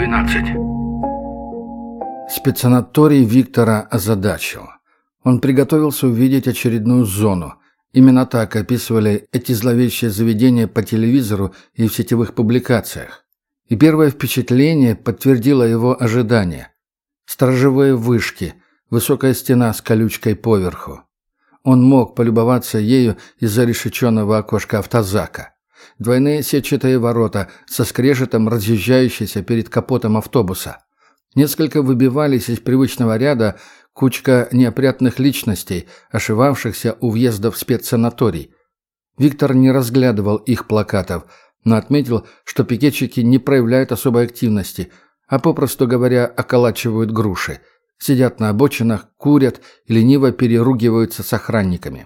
12. Спецсанаторий Виктора озадачил. Он приготовился увидеть очередную зону. Именно так описывали эти зловещие заведения по телевизору и в сетевых публикациях. И первое впечатление подтвердило его ожидания. Сторожевые вышки, высокая стена с колючкой поверху. Он мог полюбоваться ею из-за решетченного окошка автозака. Двойные сетчатые ворота со скрежетом разъезжающиеся перед капотом автобуса. Несколько выбивались из привычного ряда кучка неопрятных личностей, ошивавшихся у въезда в спецсанаторий. Виктор не разглядывал их плакатов, но отметил, что пикетчики не проявляют особой активности, а, попросту говоря, околачивают груши. Сидят на обочинах, курят и лениво переругиваются с охранниками.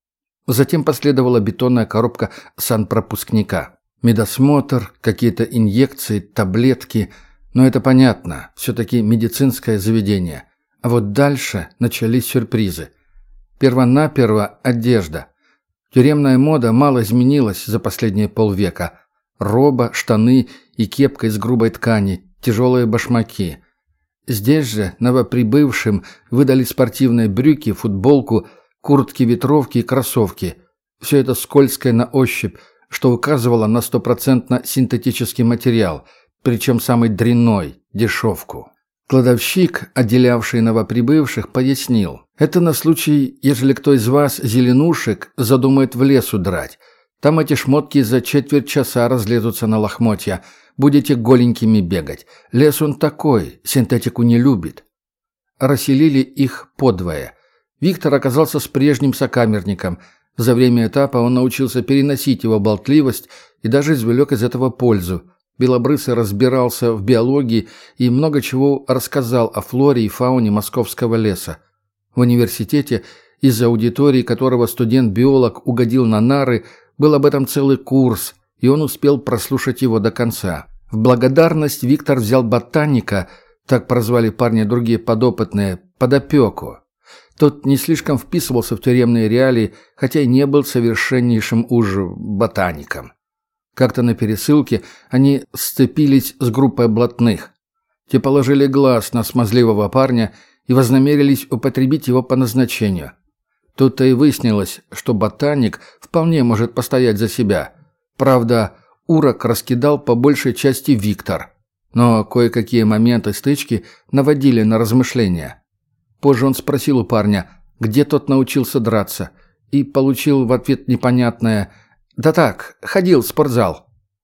Затем последовала бетонная коробка санпропускника. Медосмотр, какие-то инъекции, таблетки. Но это понятно, все-таки медицинское заведение. А вот дальше начались сюрпризы. Первонаперво одежда. Тюремная мода мало изменилась за последние полвека. Роба, штаны и кепка из грубой ткани, тяжелые башмаки. Здесь же новоприбывшим выдали спортивные брюки, футболку, куртки, ветровки и кроссовки. Все это скользкое на ощупь, что указывало на 100% синтетический материал, причем самый дрянной, дешевку. Кладовщик, отделявший новоприбывших, пояснил. Это на случай, ежели кто из вас, зеленушек, задумает в лес удрать. Там эти шмотки за четверть часа разлезутся на лохмотья. Будете голенькими бегать. Лес он такой, синтетику не любит. Расселили их подвое. Виктор оказался с прежним сокамерником. За время этапа он научился переносить его болтливость и даже извлек из этого пользу. Белобрысый разбирался в биологии и много чего рассказал о флоре и фауне московского леса. В университете, из аудитории которого студент-биолог угодил на нары, был об этом целый курс, и он успел прослушать его до конца. В благодарность Виктор взял ботаника, так прозвали парня другие подопытные, под опеку. Тот не слишком вписывался в тюремные реалии, хотя и не был совершеннейшим уж ботаником. Как-то на пересылке они сцепились с группой блатных. Те положили глаз на смазливого парня и вознамерились употребить его по назначению. Тут-то и выяснилось, что ботаник вполне может постоять за себя. Правда, урок раскидал по большей части Виктор. Но кое-какие моменты стычки наводили на размышления. Позже он спросил у парня, где тот научился драться, и получил в ответ непонятное «Да так, ходил в спортзал».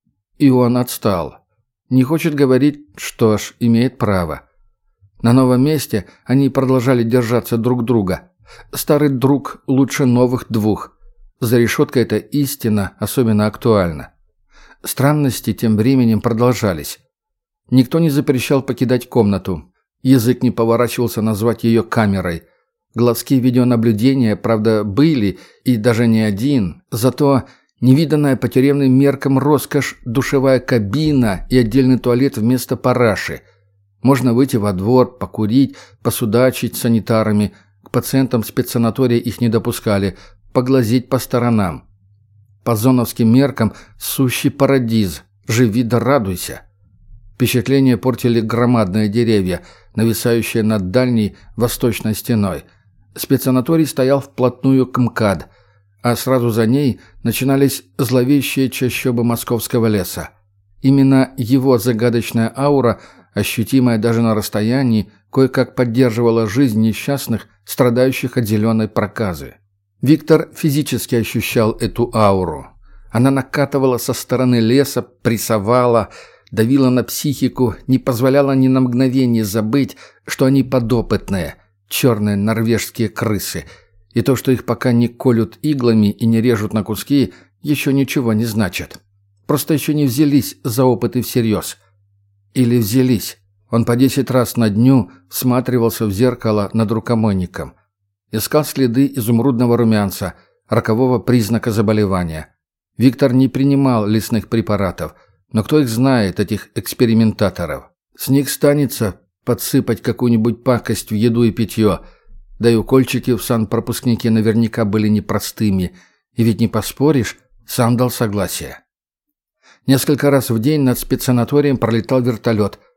И он отстал. Не хочет говорить, что ж, имеет право. На новом месте они продолжали держаться друг друга. Старый друг лучше новых двух. За решеткой эта истина особенно актуальна. Странности тем временем продолжались. Никто не запрещал покидать комнату. Язык не поворачивался назвать ее камерой. Глазки видеонаблюдения, правда, были, и даже не один. Зато невиданная по тюремным меркам роскошь, душевая кабина и отдельный туалет вместо параши. Можно выйти во двор, покурить, посудачить с санитарами. К пациентам спецсанатория их не допускали. Поглазеть по сторонам. По зоновским меркам сущий парадиз. Живи да радуйся. Впечатление портили громадные деревья, нависающие над дальней восточной стеной. Спецсанаторий стоял вплотную к МКАД, а сразу за ней начинались зловещие чащобы московского леса. Именно его загадочная аура, ощутимая даже на расстоянии, кое-как поддерживала жизнь несчастных, страдающих от зеленой проказы. Виктор физически ощущал эту ауру. Она накатывала со стороны леса, прессовала, давила на психику, не позволяла ни на мгновение забыть, что они подопытные, черные норвежские крысы. И то, что их пока не колют иглами и не режут на куски, еще ничего не значит. Просто еще не взялись за опыты всерьез. Или взялись. Он по 10 раз на дню всматривался в зеркало над рукомойником. Искал следы изумрудного румянца, рокового признака заболевания. Виктор не принимал лесных препаратов, но кто их знает, этих экспериментаторов? С них станется подсыпать какую-нибудь пакость в еду и питье. Да и укольчики в санпропускнике наверняка были непростыми. И ведь не поспоришь, сам дал согласие. Несколько раз в день над спецсанаторием пролетал вертолет.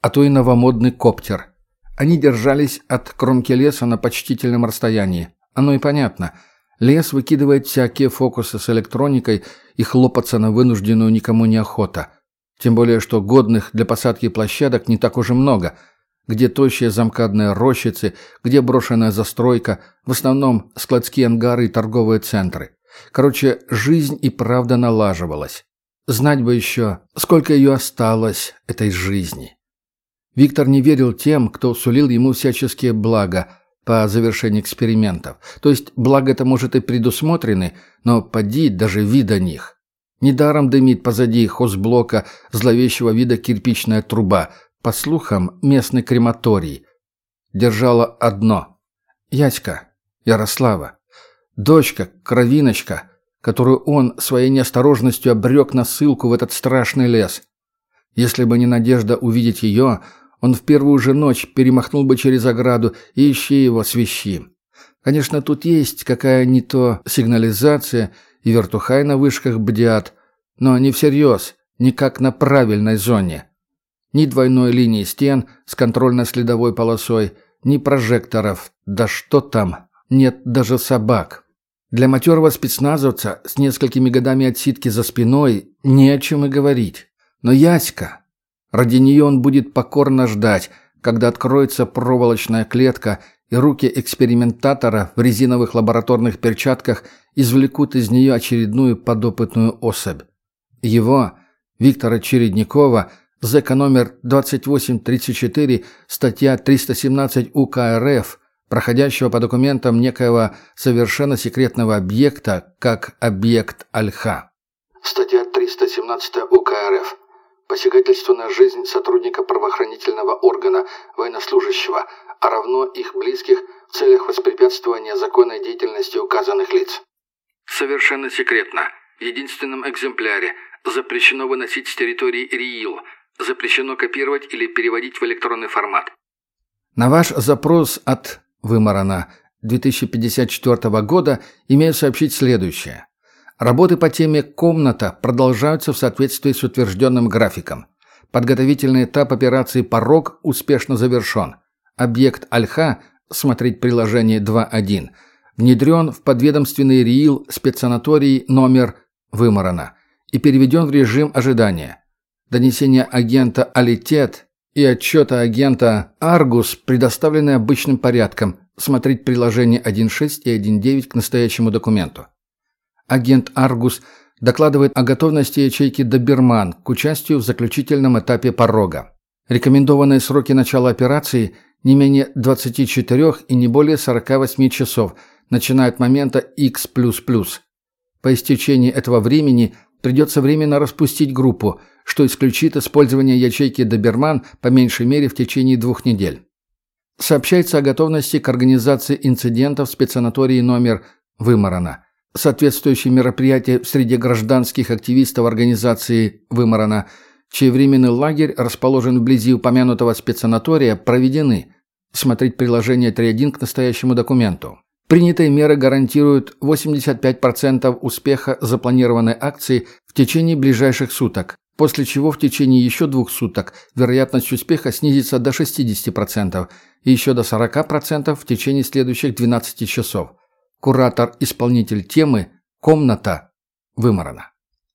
а то и новомодный коптер. Они держались от кромки леса на почтительном расстоянии. Оно и понятно. Лес выкидывает всякие фокусы с электроникой, и хлопаться на вынужденную никому не охота. Тем более, что годных для посадки площадок не так уж и много. Где тощие замкадные рощицы, где брошенная застройка, в основном складские ангары и торговые центры. Короче, жизнь и правда налаживалась. Знать бы еще, сколько ее осталось, этой жизни. Виктор не верил тем, кто сулил ему всяческие блага по завершении экспериментов. То есть блага-то, может, и предусмотрены, но поди даже вида них. Недаром дымит позади хозблока зловещего вида кирпичная труба, по слухам, местный крематорий. Держала одно. Яська, Ярослава. Дочка, кровиночка, которую он своей неосторожностью обрек на ссылку в этот страшный лес. Если бы не надежда увидеть ее, он в первую же ночь перемахнул бы через ограду и ищи его свищи. Конечно, тут есть какая не то сигнализация, и вертухай на вышках бдят, но не всерьез, не как на правильной зоне. Ни двойной линии стен с контрольно-следовой полосой, ни прожекторов, да что там, нет даже собак. Для матерого спецназовца с несколькими годами отсидки за спиной не о чем и говорить. Но Яська... Ради нее он будет покорно ждать, когда откроется проволочная клетка, и руки экспериментатора в резиновых лабораторных перчатках извлекут из нее очередную подопытную особь. Его, Виктора Чередникова, ЗК номер 2834, статья 317 УК РФ, проходящего по документам некоего совершенно секретного объекта, как объект Альха. Статья 317 УК РФ. Посягательство на жизнь сотрудника правоохранительного органа, военнослужащего, а равно их близких в целях воспрепятствования законной деятельности указанных лиц. Совершенно секретно. В единственном экземпляре. Запрещено выносить с территории РИИЛ. Запрещено копировать или переводить в электронный формат. На ваш запрос от вымарана 2054 года имею сообщить следующее. Работы по теме «Комната» продолжаются в соответствии с утвержденным графиком. Подготовительный этап операции «Порог» успешно завершен. Объект Альха, смотреть приложение 2.1, внедрен в подведомственный РИИЛ спецсанаторий номер вымарана и переведен в режим ожидания. Донесение агента «Алитет» и отчета агента «Аргус» предоставлены обычным порядком, смотреть приложение 1.6 и 1.9 к настоящему документу. Агент «Аргус» докладывает о готовности ячейки «Доберман» к участию в заключительном этапе «Порога». Рекомендованные сроки начала операции не менее 24 и не более 48 часов, начиная от момента X++. По истечении этого времени придется временно распустить группу, что исключит использование ячейки «Доберман» по меньшей мере в течение 2 недель. Сообщается о готовности к организации инцидентов в спецсанатории номер вымарана. Соответствующие мероприятия в среде гражданских активистов организации «Вымарана», чей временный лагерь расположен вблизи упомянутого спецсанатория, проведены. Смотреть приложение 3.1 к настоящему документу. Принятые меры гарантируют 85% успеха запланированной акции в течение ближайших суток, после чего в течение еще 2 суток вероятность успеха снизится до 60% и еще до 40% в течение следующих 12 часов. Куратор-исполнитель темы «Комната» вымарана.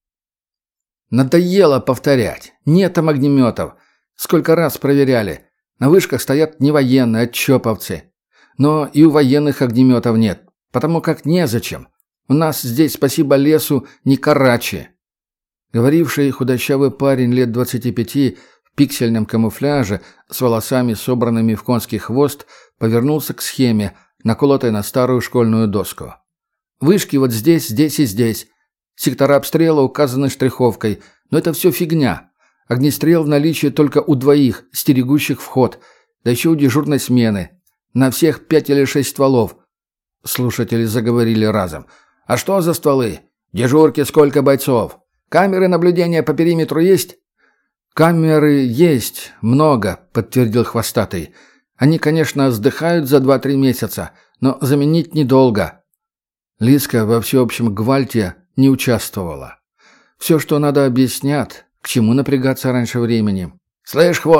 Надоело повторять. Нет там огнеметов. Сколько раз проверяли. На вышках стоят не военные, а чоповцы. Но и у военных огнеметов нет, потому как незачем. У нас здесь, спасибо лесу, не Карачи. Говоривший худощавый парень лет 25 в пиксельном камуфляже с волосами, собранными в конский хвост, повернулся к схеме, наколотой на старую школьную доску. Вышки вот здесь, здесь и здесь. Сектора обстрела указаны штриховкой, но это все фигня. Огнестрел в наличии только у 2, стерегущих вход, да еще у дежурной смены. На всех 5 или 6 стволов. Слушатели заговорили разом. А что за стволы? Дежурки сколько бойцов? Камеры наблюдения по периметру есть? Камеры есть, много, подтвердил хвостатый. Они, конечно, сдыхают за 2-3 месяца, но заменить недолго. Лиска во всеобщем гвальте не участвовала. Все, что надо, объяснят. К чему напрягаться раньше времени? «Слышь, хвост,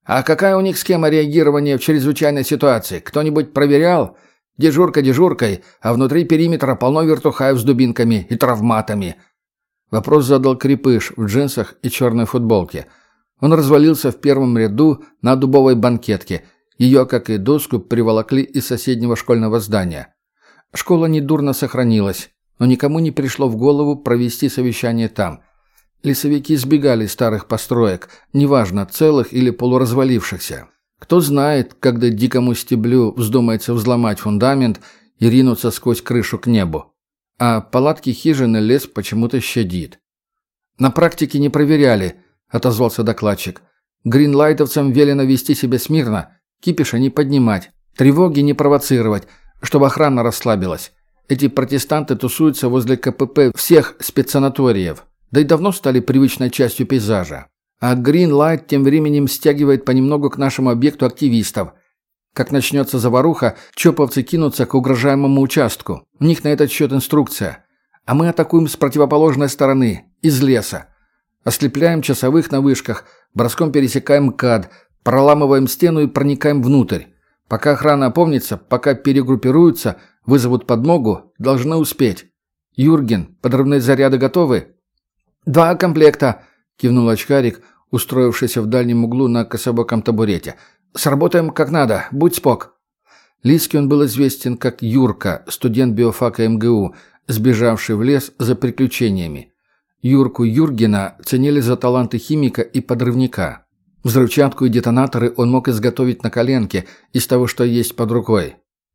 «А какая у них схема реагирования в чрезвычайной ситуации? Кто-нибудь проверял? Дежурка дежуркой, а внутри периметра полно вертухаев с дубинками и травматами». Вопрос задал Крепыш в джинсах и черной футболке. Он развалился в первом ряду на дубовой банкетке. Ее, как и доску, приволокли из соседнего школьного здания. Школа недурно сохранилась, но никому не пришло в голову провести совещание там. Лесовики избегали старых построек, неважно, целых или полуразвалившихся. Кто знает, когда дикому стеблю вздумается взломать фундамент и ринуться сквозь крышу к небу. А палатки хижины лес почему-то щадит. «На практике не проверяли», — отозвался докладчик. «Гринлайтовцам велено вести себя смирно, кипиша не поднимать, тревоги не провоцировать, чтобы охрана расслабилась. Эти протестанты тусуются возле КПП всех спецсанаториев, да и давно стали привычной частью пейзажа. А Гринлайт тем временем стягивает понемногу к нашему объекту активистов. Как начнется заваруха, чоповцы кинутся к угрожаемому участку. У них на этот счет инструкция. А мы атакуем с противоположной стороны, из леса. Ослепляем часовых на вышках, броском пересекаем МКАД, проламываем стену и проникаем внутрь. Пока охрана опомнится, пока перегруппируются, вызовут подмогу, должны успеть. Юрген, подрывные заряды готовы?» «2 комплекта», — кивнул очкарик, устроившийся в дальнем углу на кособоком табурете. «Сработаем как надо, будь спок». Лиске он был известен как Юрка, студент биофака МГУ, сбежавший в лес за приключениями. Юрку Юргена ценили за таланты химика и подрывника. Взрывчатку и детонаторы он мог изготовить на коленке из того, что есть под рукой.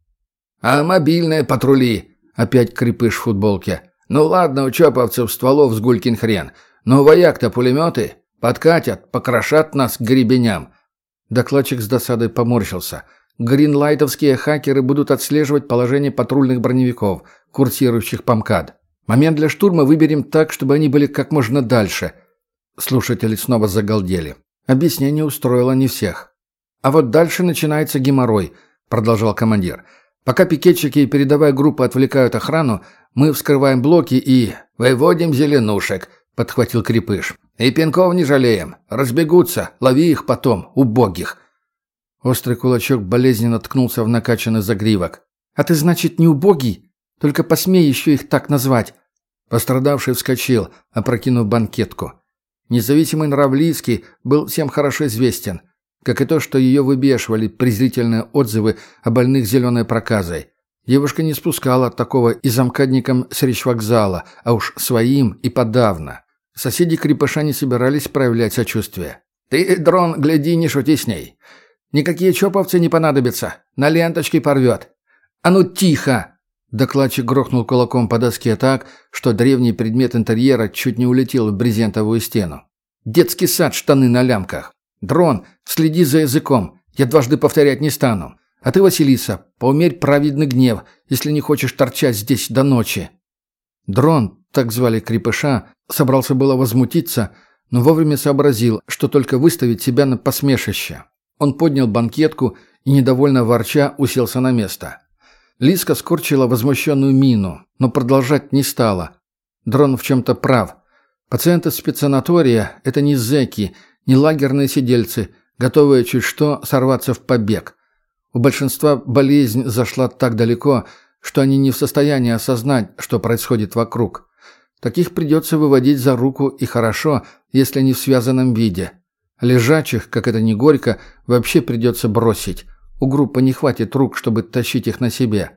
«А мобильные патрули?» — опять Крепыш в футболке. «Ну ладно, у чоповцев стволов с гулькин хрен. Но вояк-то пулеметы. Подкатят, покрошат нас к гребеням». Докладчик с досадой поморщился. Гринлайтовские хакеры будут отслеживать положение патрульных броневиков, курсирующих по МКАД. Момент для штурма выберем так, чтобы они были как можно дальше. Слушатели снова загалдели. Объяснение устроило не всех. «А вот дальше начинается геморрой», — продолжал командир. «Пока пикетчики и передовая группа отвлекают охрану, мы вскрываем блоки и...» «Выводим зеленушек», — подхватил Крепыш. «И пинков не жалеем. Разбегутся. Лови их потом, убогих». Острый кулачок болезненно ткнулся в накачанный загривок. «А ты, значит, не убогий? Только посмей еще их так назвать». Пострадавший вскочил, опрокинув банкетку. Независимый нрав Лиски был всем хорошо известен, как и то, что ее выбешивали презрительные отзывы о больных зеленой проказой. Девушка не спускала такого и замкадникам с речвокзала, а уж своим и подавно. Соседи Крепыша не собирались проявлять сочувствие. «Ты, дрон, гляди, не шути с ней. Никакие чоповцы не понадобятся. На ленточке порвет». «А ну тихо!» Докладчик грохнул кулаком по доске так, что древний предмет интерьера чуть не улетел в брезентовую стену. «Детский сад, штаны на лямках. Дрон, следи за языком. Я дважды повторять не стану. А ты, Василиса, поумерь праведный гнев, если не хочешь торчать здесь до ночи». Дрон, так звали Крепыша, собрался было возмутиться, но вовремя сообразил, что только выставить себя на посмешище. Он поднял банкетку и, недовольно ворча, уселся на место. Лиска скорчила возмущенную мину, но продолжать не стала. Дрон в чем-то прав. Пациенты спецсанатория – это не зэки, не лагерные сидельцы, готовые чуть что сорваться в побег. У большинства болезнь зашла так далеко, что они не в состоянии осознать, что происходит вокруг. Таких придется выводить за руку, и хорошо, если не в связанном виде. Лежачих, как это ни горько, вообще придется бросить. У группы не хватит рук, чтобы тащить их на себе.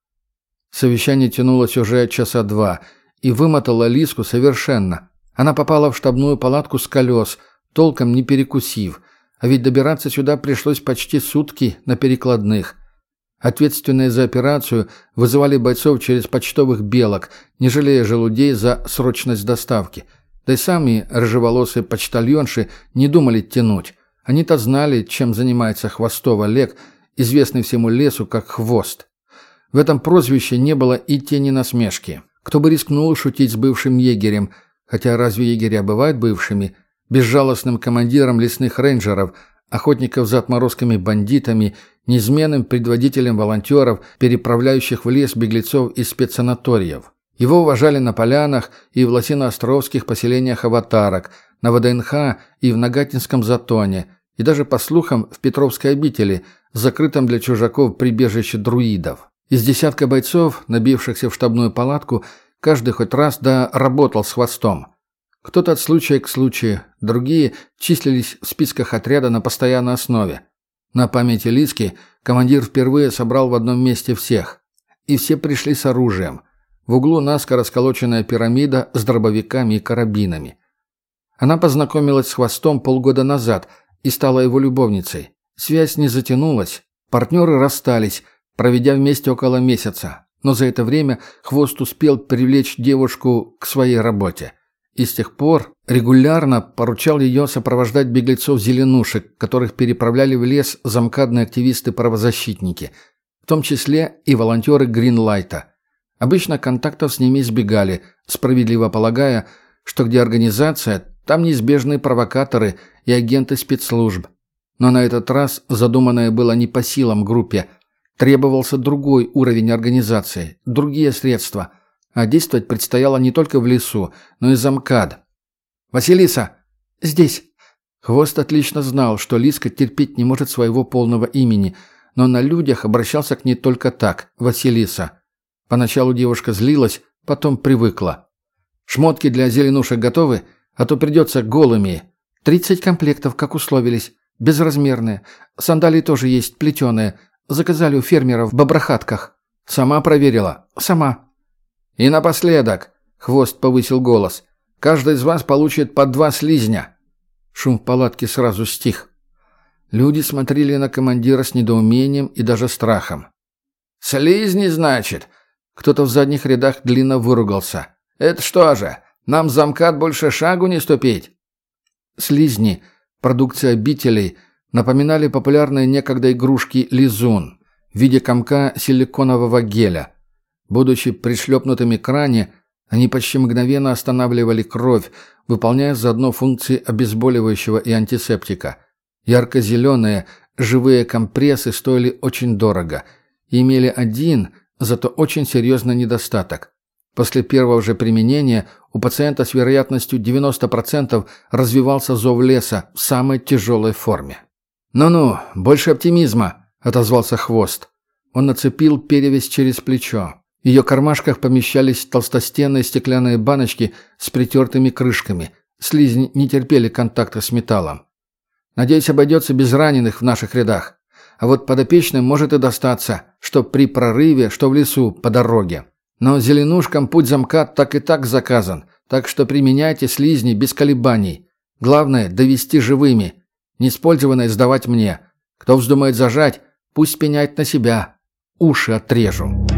Совещание тянулось уже часа 2 и вымотало Лиску совершенно. Она попала в штабную палатку с колес, толком не перекусив, а ведь добираться сюда пришлось почти сутки на перекладных. Ответственные за операцию вызывали бойцов через почтовых белок, не жалея желудей за срочность доставки. Да и сами рыжеволосые почтальонши не думали тянуть. Они-то знали, чем занимается Хвостов Олег, известный всему лесу как Хвост. В этом прозвище не было и тени насмешки. Кто бы рискнул шутить с бывшим егерем, хотя разве егеря бывают бывшими, безжалостным командиром лесных рейнджеров, охотников за отморозками бандитами, неизменным предводителем волонтеров, переправляющих в лес беглецов из спецсанаториев. Его уважали на полянах и в лосиноостровских поселениях аватарок, на ВДНХ и в Нагатинском затоне, и даже, по слухам, в Петровской обители, закрытом для чужаков прибежище друидов. Из десятка бойцов, набившихся в штабную палатку, каждый хоть раз работал с Хвостом. Кто-то от случая к случаю, другие числились в списках отряда на постоянной основе. На памяти Лиски командир впервые собрал в одном месте всех. И все пришли с оружием. В углу наскоро сколоченная пирамида с дробовиками и карабинами. Она познакомилась с Хвостом полгода назад и стала его любовницей. Связь не затянулась, партнеры расстались, проведя вместе около месяца. Но за это время Хвост успел привлечь девушку к своей работе. И с тех пор регулярно поручал ее сопровождать беглецов-зеленушек, которых переправляли в лес замкадные активисты-правозащитники, в том числе и волонтеры Гринлайта. Обычно контактов с ними избегали, справедливо полагая, что где организация, там неизбежные провокаторы и агенты спецслужб. Но на этот раз задуманное было не по силам группе. Требовался другой уровень организации, другие средства. А действовать предстояло не только в лесу, но и за МКАД. «Василиса!» «Здесь!» Хвост отлично знал, что Лиска терпеть не может своего полного имени, но на людях обращался к ней только так – Василиса. Поначалу девушка злилась, потом привыкла. «Шмотки для зеленушек готовы? А то придется голыми. 30 комплектов, как условились. Безразмерные. Сандалии тоже есть, плетеные. Заказали у фермеров в Боброхатках». «Сама проверила?» «Сама». «И напоследок», — Хвост повысил голос, — «каждый из вас получит по 2 слизня». Шум в палатке сразу стих. Люди смотрели на командира с недоумением и даже страхом. «Слизни, значит?» Кто-то в задних рядах длинно выругался. «Это что же, нам за МКАД больше шагу не ступить?» Слизни, продукция обителей, напоминали популярные некогда игрушки «Лизун» в виде комка силиконового геля. Будучи пришлепнутыми к ране, они почти мгновенно останавливали кровь, выполняя заодно функции обезболивающего и антисептика. Ярко-зеленые, живые компрессы стоили очень дорого и имели один, зато очень серьезный недостаток. После первого же применения у пациента с вероятностью 90% развивался зов леса в самой тяжелой форме. «Ну-ну, больше оптимизма», — отозвался Хвост. Он нацепил перевязь через плечо. В ее кармашках помещались толстостенные стеклянные баночки с притертыми крышками. Слизни не терпели контакта с металлом. «Надеюсь, обойдется без раненых в наших рядах. А вот подопечным может и достаться, что при прорыве, что в лесу, по дороге. Но зеленушкам путь за МКАД так и так заказан, так что применяйте слизни без колебаний. Главное – довести живыми. Неиспользованное сдавать мне. Кто вздумает зажать, пусть пеняет на себя. Уши отрежу».